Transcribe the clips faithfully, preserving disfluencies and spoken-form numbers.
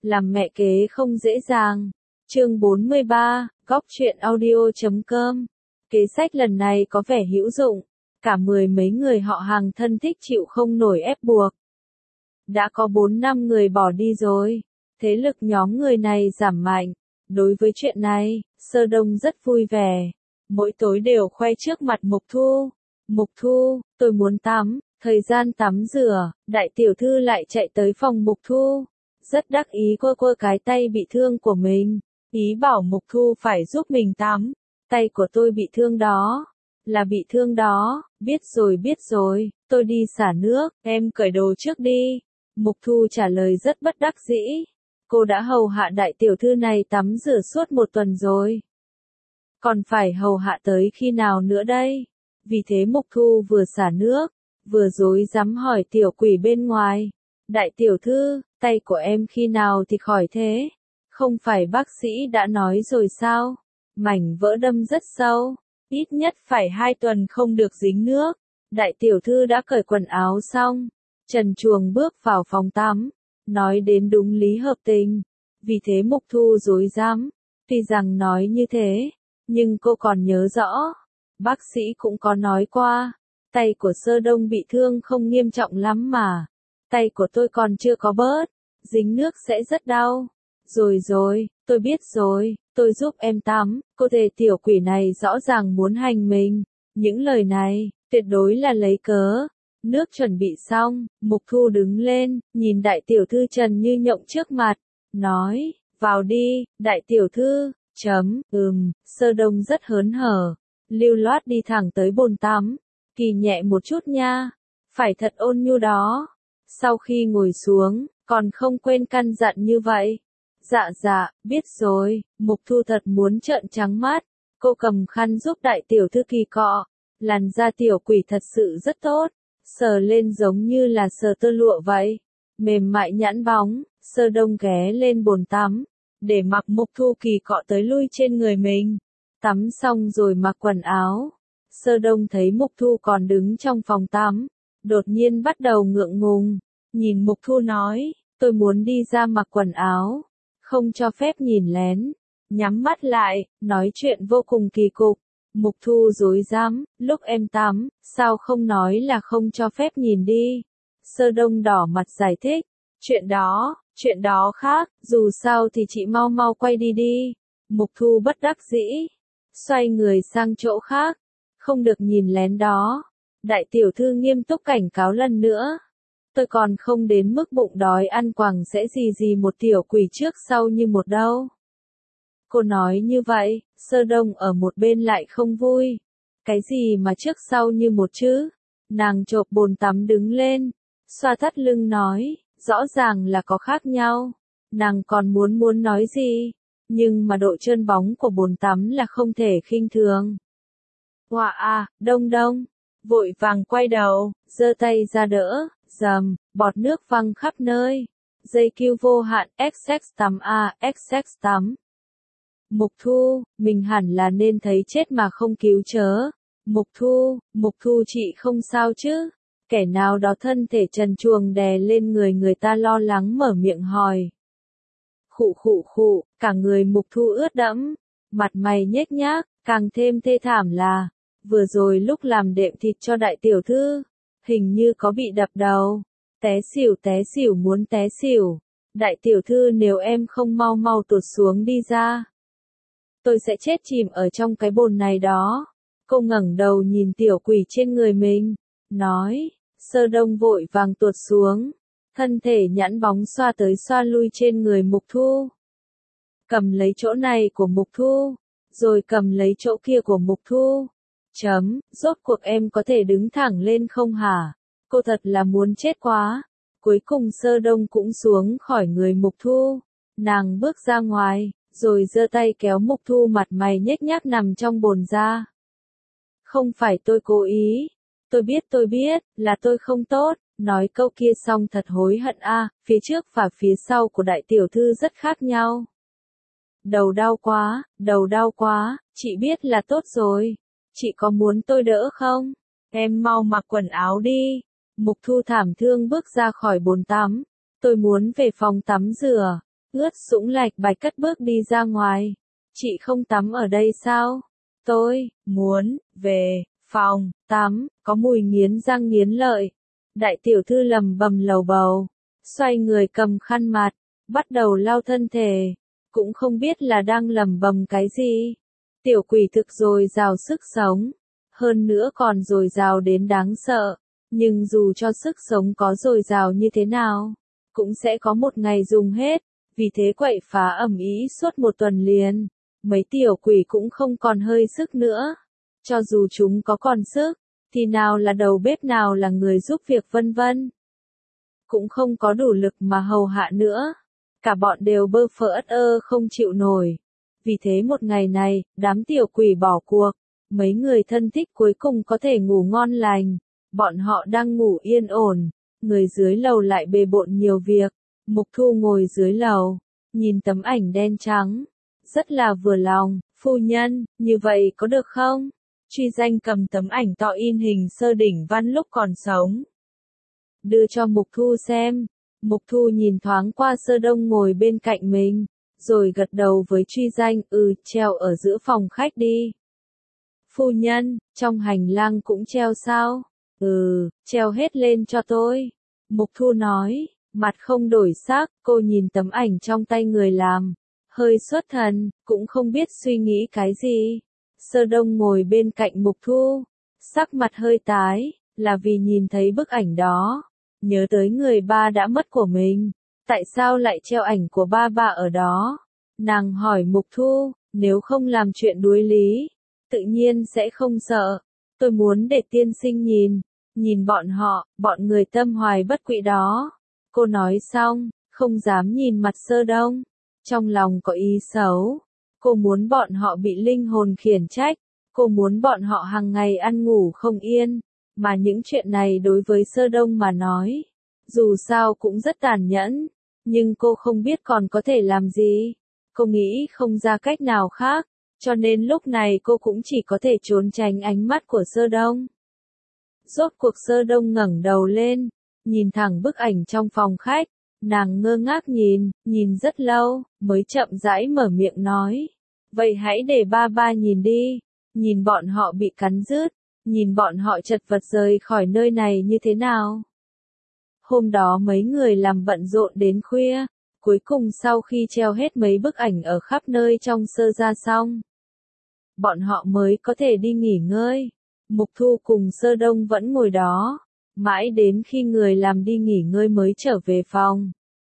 làm mẹ kế không dễ dàng. Chương bốn mươi ba, góc truyện audio chấm com. Kế sách lần này có vẻ hữu dụng, cả mười mấy người họ hàng thân thích chịu không nổi ép buộc. Đã có bốn năm người bỏ đi rồi, thế lực nhóm người này giảm mạnh. Đối với chuyện này, Sơ Đông rất vui vẻ, mỗi tối đều khoe trước mặt Mục Thu. Mục Thu, tôi muốn tắm, thời gian tắm rửa, đại tiểu thư lại chạy tới phòng Mục Thu. Rất đắc ý quơ quơ cái tay bị thương của mình, ý bảo Mục Thu phải giúp mình tắm. Tay của tôi bị thương đó, là bị thương đó, biết rồi biết rồi, tôi đi xả nước, em cởi đồ trước đi. Mục Thu trả lời rất bất đắc dĩ. Cô đã hầu hạ đại tiểu thư này tắm rửa suốt một tuần rồi. Còn phải hầu hạ tới khi nào nữa đây? Vì thế Mục Thu vừa xả nước, vừa dối dám hỏi tiểu quỷ bên ngoài. Đại tiểu thư, tay của em khi nào thì khỏi thế? Không phải bác sĩ đã nói rồi sao? Mảnh vỡ đâm rất sâu, ít nhất phải hai tuần không được dính nước. Đại tiểu thư đã cởi quần áo xong, trần truồng bước vào phòng tắm. Nói đến đúng lý hợp tình, vì thế Mục Thu dối dám. Tuy rằng nói như thế, nhưng cô còn nhớ rõ, bác sĩ cũng có nói qua, tay của Sơ Đông bị thương không nghiêm trọng lắm mà. Tay của tôi còn chưa có bớt, dính nước sẽ rất đau. Rồi rồi, tôi biết rồi, tôi giúp em tắm. Cô thề tiểu quỷ này rõ ràng muốn hành mình. Những lời này, tuyệt đối là lấy cớ. Nước chuẩn bị xong, Mục Thu đứng lên, nhìn đại tiểu thư trần như nhộng trước mặt, nói, vào đi, đại tiểu thư, chấm, ừm, Sơ Đông rất hớn hở, lưu loát đi thẳng tới bồn tắm, kỳ nhẹ một chút nha, phải thật ôn nhu đó. Sau khi ngồi xuống, còn không quên căn dặn như vậy. Dạ dạ, biết rồi. Mục Thu thật muốn trợn trắng mắt, cô cầm khăn giúp đại tiểu thư kỳ cọ, làn da tiểu quỷ thật sự rất tốt. Sờ lên giống như là sờ tơ lụa vậy, mềm mại nhẵn bóng. Sơ Đông ghé lên bồn tắm, để mặc Mục Thu kỳ cọ tới lui trên người mình. Tắm xong rồi mặc quần áo. Sơ Đông thấy Mục Thu còn đứng trong phòng tắm, đột nhiên bắt đầu ngượng ngùng, nhìn Mục Thu nói, tôi muốn đi ra mặc quần áo, không cho phép nhìn lén. Nhắm mắt lại, nói chuyện vô cùng kỳ cục. Mục Thu dối dám, lúc em tắm, sao không nói là không cho phép nhìn đi? Sơ Đông đỏ mặt giải thích, chuyện đó, chuyện đó khác, dù sao thì chị mau mau quay đi đi. Mục Thu bất đắc dĩ, xoay người sang chỗ khác, không được nhìn lén đó. Đại tiểu thư nghiêm túc cảnh cáo lần nữa, tôi còn không đến mức bụng đói ăn quàng sẽ gì gì một tiểu quỷ trước sau như một đâu. Cô nói như vậy, Sơ Đông ở một bên lại không vui. Cái gì mà trước sau như một chứ? Nàng chộp bồn tắm đứng lên, xoa thắt lưng nói, rõ ràng là có khác nhau. Nàng còn muốn muốn nói gì, nhưng mà độ trơn bóng của bồn tắm là không thể khinh thường. Hoa à, Đông Đông, vội vàng quay đầu, giơ tay ra đỡ, dầm, bọt nước văng khắp nơi. Dây cưu vô hạn, ích ích tám a, ích ích tám. Mục Thu, mình hẳn là nên thấy chết mà không cứu chớ. Mục Thu, Mục Thu chị không sao chứ? Kẻ nào đó thân thể trần truồng đè lên người người ta lo lắng mở miệng hỏi. Khụ khụ khụ, cả người Mục Thu ướt đẫm, mặt mày nhếch nhác, càng thêm thê thảm là, vừa rồi lúc làm đệm thịt cho đại tiểu thư, hình như có bị đập đầu, té xỉu té xỉu muốn té xỉu. Đại tiểu thư nếu em không mau mau tụt xuống đi ra, tôi sẽ chết chìm ở trong cái bồn này đó. Cô ngẩng đầu nhìn tiểu quỷ trên người mình, nói. Sơ Đông vội vàng tuột xuống, thân thể nhẵn bóng xoa tới xoa lui trên người Mục Thu. Cầm lấy chỗ này của Mục Thu, rồi cầm lấy chỗ kia của Mục Thu. Chấm, rốt cuộc em có thể đứng thẳng lên không hả? Cô thật là muốn chết quá. Cuối cùng Sơ Đông cũng xuống khỏi người Mục Thu. Nàng bước ra ngoài, rồi giơ tay kéo Mục Thu mặt mày nhếch nhác nằm trong bồn ra. Không phải tôi cố ý. Tôi biết tôi biết, là tôi không tốt. Nói câu kia xong thật hối hận a, à, phía trước và phía sau của đại tiểu thư rất khác nhau. Đầu đau quá, đầu đau quá, chị biết là tốt rồi. Chị có muốn tôi đỡ không? Em mau mặc quần áo đi. Mục Thu thảm thương bước ra khỏi bồn tắm. Tôi muốn về phòng tắm rửa. ướt sũng lạch bạch cất bước đi ra ngoài. Chị không tắm ở đây sao? Tôi, muốn, về, phòng, tắm, có mùi nghiến răng nghiến lợi. Đại tiểu thư lầm bầm lầu bầu, xoay người cầm khăn mặt, bắt đầu lau thân thể, cũng không biết là đang lầm bầm cái gì. Tiểu quỷ thực dồi dào sức sống, hơn nữa còn dồi dào đến đáng sợ, nhưng dù cho sức sống có dồi dào như thế nào, cũng sẽ có một ngày dùng hết, vì thế quậy phá ầm ĩ suốt một tuần liền, mấy tiểu quỷ cũng không còn hơi sức nữa. Cho dù chúng có còn sức, thì nào là đầu bếp nào là người giúp việc vân vân. Cũng không có đủ lực mà hầu hạ nữa. Cả bọn đều bơ phờ ất ơ không chịu nổi. Vì thế một ngày này, đám tiểu quỷ bỏ cuộc. Mấy người thân thích cuối cùng có thể ngủ ngon lành. Bọn họ đang ngủ yên ổn. Người dưới lầu lại bề bộn nhiều việc. Mục Thu ngồi dưới lầu, nhìn tấm ảnh đen trắng. Rất là vừa lòng, phu nhân, như vậy có được không? Truy Danh cầm tấm ảnh to in hình Sơ Đỉnh Văn lúc còn sống. Đưa cho Mục Thu xem. Mục Thu nhìn thoáng qua Sơ Đông ngồi bên cạnh mình, rồi gật đầu với Truy Danh, ừ, treo ở giữa phòng khách đi. Phu nhân, trong hành lang cũng treo sao? Ừ, treo hết lên cho tôi. Mục Thu nói, mặt không đổi sắc, cô nhìn tấm ảnh trong tay người làm, hơi xuất thần, cũng không biết suy nghĩ cái gì. Sơ Đông ngồi bên cạnh Mục Thu, sắc mặt hơi tái, là vì nhìn thấy bức ảnh đó, nhớ tới người ba đã mất của mình, tại sao lại treo ảnh của ba ba ở đó? Nàng hỏi Mục Thu, nếu không làm chuyện đuối lý, tự nhiên sẽ không sợ, tôi muốn để tiên sinh nhìn, nhìn bọn họ, bọn người tâm hoài bất quỹ đó. Cô nói xong, không dám nhìn mặt Sơ Đông, trong lòng có ý xấu. Cô muốn bọn họ bị linh hồn khiển trách, cô muốn bọn họ hàng ngày ăn ngủ không yên, mà những chuyện này đối với Sơ Đông mà nói, dù sao cũng rất tàn nhẫn, nhưng cô không biết còn có thể làm gì. Cô nghĩ không ra cách nào khác, cho nên lúc này cô cũng chỉ có thể trốn tránh ánh mắt của Sơ Đông. Rốt cuộc Sơ Đông ngẩng đầu lên, nhìn thẳng bức ảnh trong phòng khách, nàng ngơ ngác nhìn, nhìn rất lâu, mới chậm rãi mở miệng nói. Vậy hãy để ba ba nhìn đi, nhìn bọn họ bị cắn rứt, nhìn bọn họ chật vật rời khỏi nơi này như thế nào. Hôm đó mấy người làm bận rộn đến khuya, cuối cùng sau khi treo hết mấy bức ảnh ở khắp nơi trong Sơ gia xong, bọn họ mới có thể đi nghỉ ngơi. Mục Thu cùng Sơ Đông vẫn ngồi đó, mãi đến khi người làm đi nghỉ ngơi mới trở về phòng.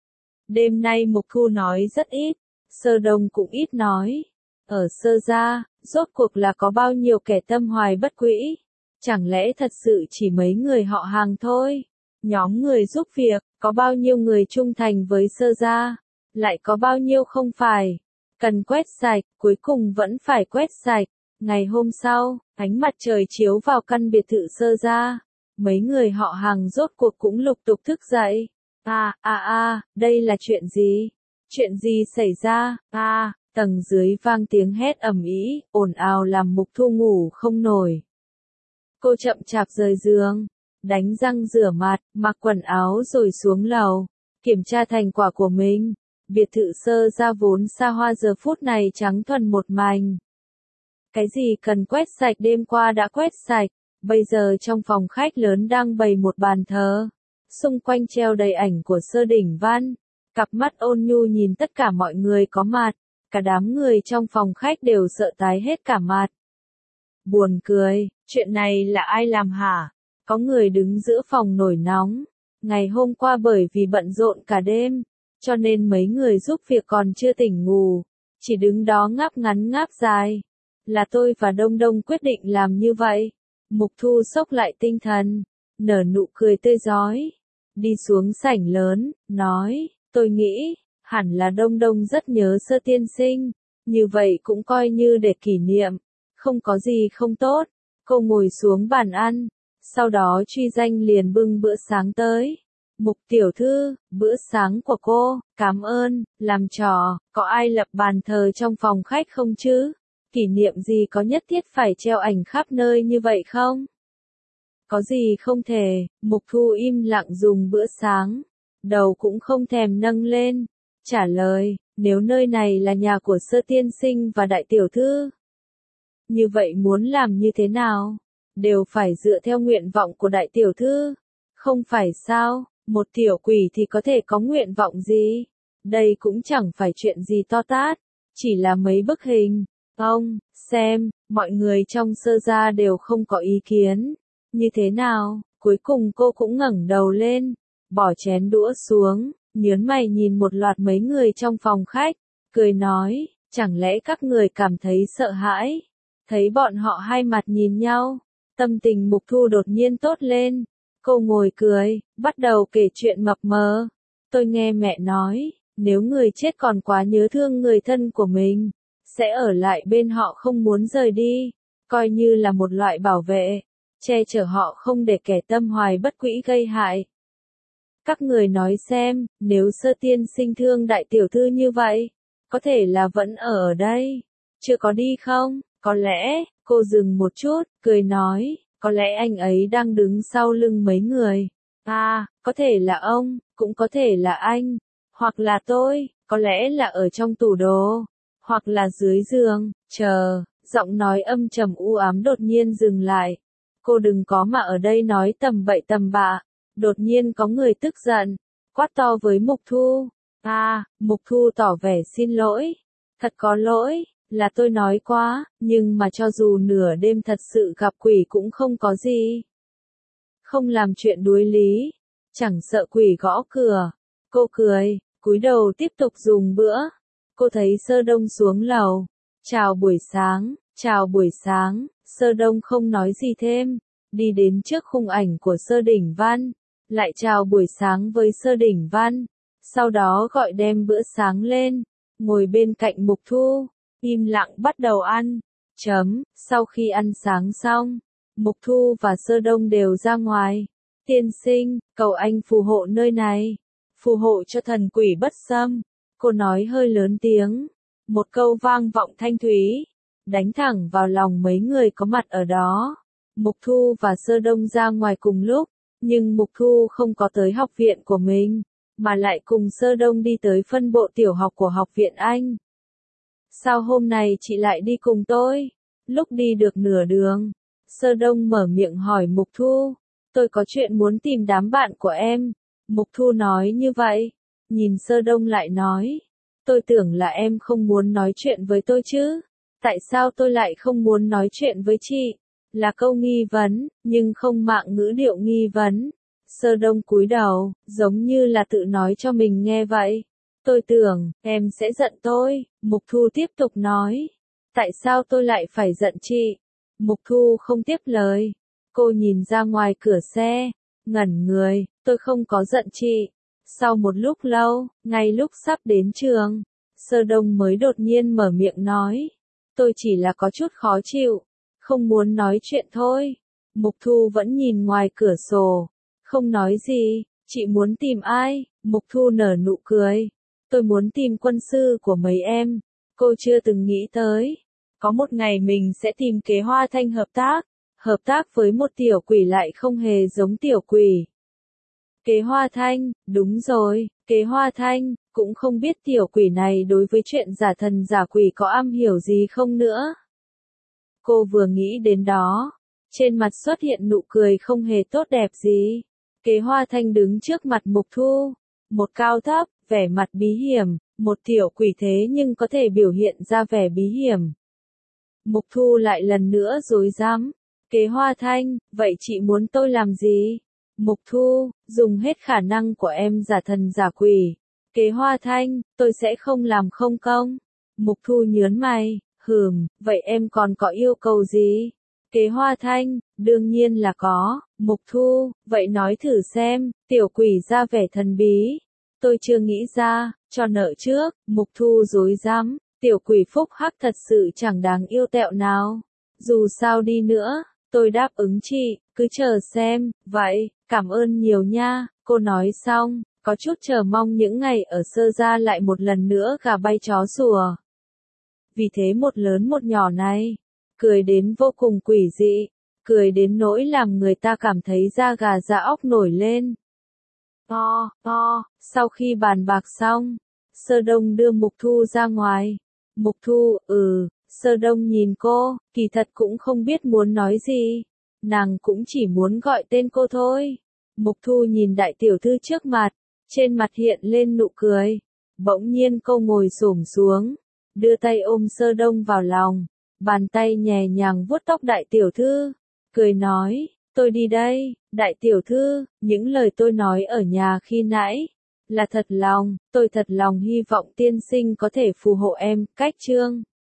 Đêm nay Mục Thu nói rất ít, Sơ Đông cũng ít nói. Ở Sơ gia, rốt cuộc là có bao nhiêu kẻ tâm hoài bất quỹ? Chẳng lẽ thật sự chỉ mấy người họ hàng thôi? Nhóm người giúp việc, có bao nhiêu người trung thành với Sơ gia? Lại có bao nhiêu không phải? Cần quét sạch, cuối cùng vẫn phải quét sạch. Ngày hôm sau, ánh mặt trời chiếu vào căn biệt thự Sơ gia. Mấy người họ hàng rốt cuộc cũng lục tục thức dậy. À, à à, đây là chuyện gì? Chuyện gì xảy ra? À, tầng dưới vang tiếng hét ầm ĩ, ồn ào làm Mục Thu ngủ không nổi. Cô chậm chạp rời giường, đánh răng rửa mặt, mặc quần áo rồi xuống lầu, kiểm tra thành quả của mình. Biệt thự Sơ gia vốn xa hoa giờ phút này trắng thuần một mảnh. Cái gì cần quét sạch đêm qua đã quét sạch, bây giờ trong phòng khách lớn đang bày một bàn thờ. Xung quanh treo đầy ảnh của Sơ Đỉnh Văn, cặp mắt ôn nhu nhìn tất cả mọi người có mặt, cả đám người trong phòng khách đều sợ tái hết cả mặt. Buồn cười, chuyện này là ai làm hả? Có người đứng giữa phòng nổi nóng, ngày hôm qua bởi vì bận rộn cả đêm, cho nên mấy người giúp việc còn chưa tỉnh ngủ, chỉ đứng đó ngáp ngắn ngáp dài. Là tôi và Đông Đông quyết định làm như vậy. Mục Thu xốc lại tinh thần, nở nụ cười tươi rói, đi xuống sảnh lớn, nói, tôi nghĩ, hẳn là Đông Đông rất nhớ Sơ tiên sinh, như vậy cũng coi như để kỷ niệm, không có gì không tốt. Cô ngồi xuống bàn ăn, sau đó Truy Danh liền bưng bữa sáng tới. Mục tiểu thư, bữa sáng của cô, cảm ơn, làm trò, có ai lập bàn thờ trong phòng khách không chứ? Kỷ niệm gì có nhất thiết phải treo ảnh khắp nơi như vậy không? Có gì không thể, Mục Thu im lặng dùng bữa sáng, đầu cũng không thèm nâng lên, trả lời, nếu nơi này là nhà của Sơ tiên sinh và đại tiểu thư, như vậy muốn làm như thế nào? Đều phải dựa theo nguyện vọng của đại tiểu thư, không phải sao? Một tiểu quỷ thì có thể có nguyện vọng gì? Đây cũng chẳng phải chuyện gì to tát, chỉ là mấy bức hình. Ông, xem, mọi người trong Sơ gia đều không có ý kiến. Như thế nào? Cuối cùng cô cũng ngẩng đầu lên, bỏ chén đũa xuống, nhớn mày nhìn một loạt mấy người trong phòng khách, cười nói, chẳng lẽ các người cảm thấy sợ hãi? Thấy bọn họ hai mặt nhìn nhau, tâm tình Mục Thu đột nhiên tốt lên. Cô ngồi cười, bắt đầu kể chuyện mập mờ. Tôi nghe mẹ nói, nếu người chết còn quá nhớ thương người thân của mình, sẽ ở lại bên họ không muốn rời đi, coi như là một loại bảo vệ, che chở họ không để kẻ tâm hoài bất quỹ gây hại. Các người nói xem, nếu Sơ tiên sinh thương đại tiểu thư như vậy, có thể là vẫn ở ở đây, chưa có đi không? Có lẽ, cô dừng một chút, cười nói, có lẽ anh ấy đang đứng sau lưng mấy người. À, có thể là ông, cũng có thể là anh, hoặc là tôi, có lẽ là ở trong tủ đồ, hoặc là dưới giường. Chờ, giọng nói âm trầm u ám đột nhiên dừng lại. Cô đừng có mà ở đây nói tầm bậy tầm bạ. Đột nhiên có người tức giận, quát to với Mục Thu. À, Mục Thu tỏ vẻ xin lỗi. Thật có lỗi, là tôi nói quá, nhưng mà cho dù nửa đêm thật sự gặp quỷ cũng không có gì. Không làm chuyện đuối lý, chẳng sợ quỷ gõ cửa. Cô cười, cúi đầu tiếp tục dùng bữa. Cô thấy Sơ Đông xuống lầu. Chào buổi sáng, chào buổi sáng. Sơ Đông không nói gì thêm, đi đến trước khung ảnh của Sơ Đỉnh Văn, lại chào buổi sáng với Sơ Đỉnh Văn, sau đó gọi đem bữa sáng lên, ngồi bên cạnh Mục Thu, im lặng bắt đầu ăn. Chấm, sau khi ăn sáng xong, Mục Thu và Sơ Đông đều ra ngoài. Tiên sinh, cầu anh phù hộ nơi này, phù hộ cho thần quỷ bất xâm. Cô nói hơi lớn tiếng, một câu vang vọng thanh thúy, đánh thẳng vào lòng mấy người có mặt ở đó. Mục Thu và Sơ Đông ra ngoài cùng lúc, nhưng Mục Thu không có tới học viện của mình, mà lại cùng Sơ Đông đi tới phân bộ tiểu học của học viện Anh. Sao hôm nay chị lại đi cùng tôi? Lúc đi được nửa đường, Sơ Đông mở miệng hỏi Mục Thu, tôi có chuyện muốn tìm đám bạn của em. Mục Thu nói như vậy, nhìn Sơ Đông lại nói, tôi tưởng là em không muốn nói chuyện với tôi chứ, tại sao tôi lại không muốn nói chuyện với chị? Là câu nghi vấn, nhưng không mạng ngữ điệu nghi vấn. Sơ Đông cúi đầu, giống như là tự nói cho mình nghe vậy. Tôi tưởng, em sẽ giận tôi. Mục Thu tiếp tục nói. Tại sao tôi lại phải giận chị? Mục Thu không tiếp lời. Cô nhìn ra ngoài cửa xe, ngẩn người, tôi không có giận chị. Sau một lúc lâu, ngay lúc sắp đến trường, Sơ Đông mới đột nhiên mở miệng nói. Tôi chỉ là có chút khó chịu, không muốn nói chuyện thôi. Mục Thu vẫn nhìn ngoài cửa sổ, không nói gì. Chị muốn tìm ai? Mục Thu nở nụ cười. Tôi muốn tìm quân sư của mấy em. Cô chưa từng nghĩ tới, có một ngày mình sẽ tìm Kế Hoa Thanh hợp tác, hợp tác với một tiểu quỷ lại không hề giống tiểu quỷ. Kế Hoa Thanh, đúng rồi, Kế Hoa Thanh, cũng không biết tiểu quỷ này đối với chuyện giả thần giả quỷ có am hiểu gì không nữa. Cô vừa nghĩ đến đó, trên mặt xuất hiện nụ cười không hề tốt đẹp gì. Kế Hoa Thanh đứng trước mặt Mục Thu, một cao thấp, vẻ mặt bí hiểm, một tiểu quỷ thế nhưng có thể biểu hiện ra vẻ bí hiểm. Mục Thu lại lần nữa rối rắm. Kế Hoa Thanh, vậy chị muốn tôi làm gì? Mục Thu, dùng hết khả năng của em giả thần giả quỷ. Kế Hoa Thanh, tôi sẽ không làm không công. Mục Thu nhớn mày, hừm, vậy em còn có yêu cầu gì? Kế Hoa Thanh, đương nhiên là có. Mục Thu, vậy nói thử xem. Tiểu quỷ ra vẻ thần bí. Tôi chưa nghĩ ra, cho nợ trước. Mục Thu rối rắm. Tiểu quỷ phúc hắc thật sự chẳng đáng yêu tẹo nào. Dù sao đi nữa, tôi đáp ứng chị, cứ chờ xem. Vậy, cảm ơn nhiều nha. Cô nói xong, có chút chờ mong những ngày ở Sơ gia lại một lần nữa gà bay chó sủa. Vì thế một lớn một nhỏ này, cười đến vô cùng quỷ dị, cười đến nỗi làm người ta cảm thấy da gà da óc nổi lên. To, to, sau khi bàn bạc xong, Sơ Đông đưa Mục Thu ra ngoài. Mục Thu, ừ, Sơ Đông nhìn cô, kỳ thật cũng không biết muốn nói gì. Nàng cũng chỉ muốn gọi tên cô thôi. Mục Thu nhìn đại tiểu thư trước mặt, trên mặt hiện lên nụ cười. Bỗng nhiên cô ngồi xổm xuống, đưa tay ôm Sơ Đông vào lòng, bàn tay nhẹ nhàng vuốt tóc đại tiểu thư, cười nói, tôi đi đây, đại tiểu thư, những lời tôi nói ở nhà khi nãy, là thật lòng, tôi thật lòng hy vọng tiên sinh có thể phù hộ em, cách chương.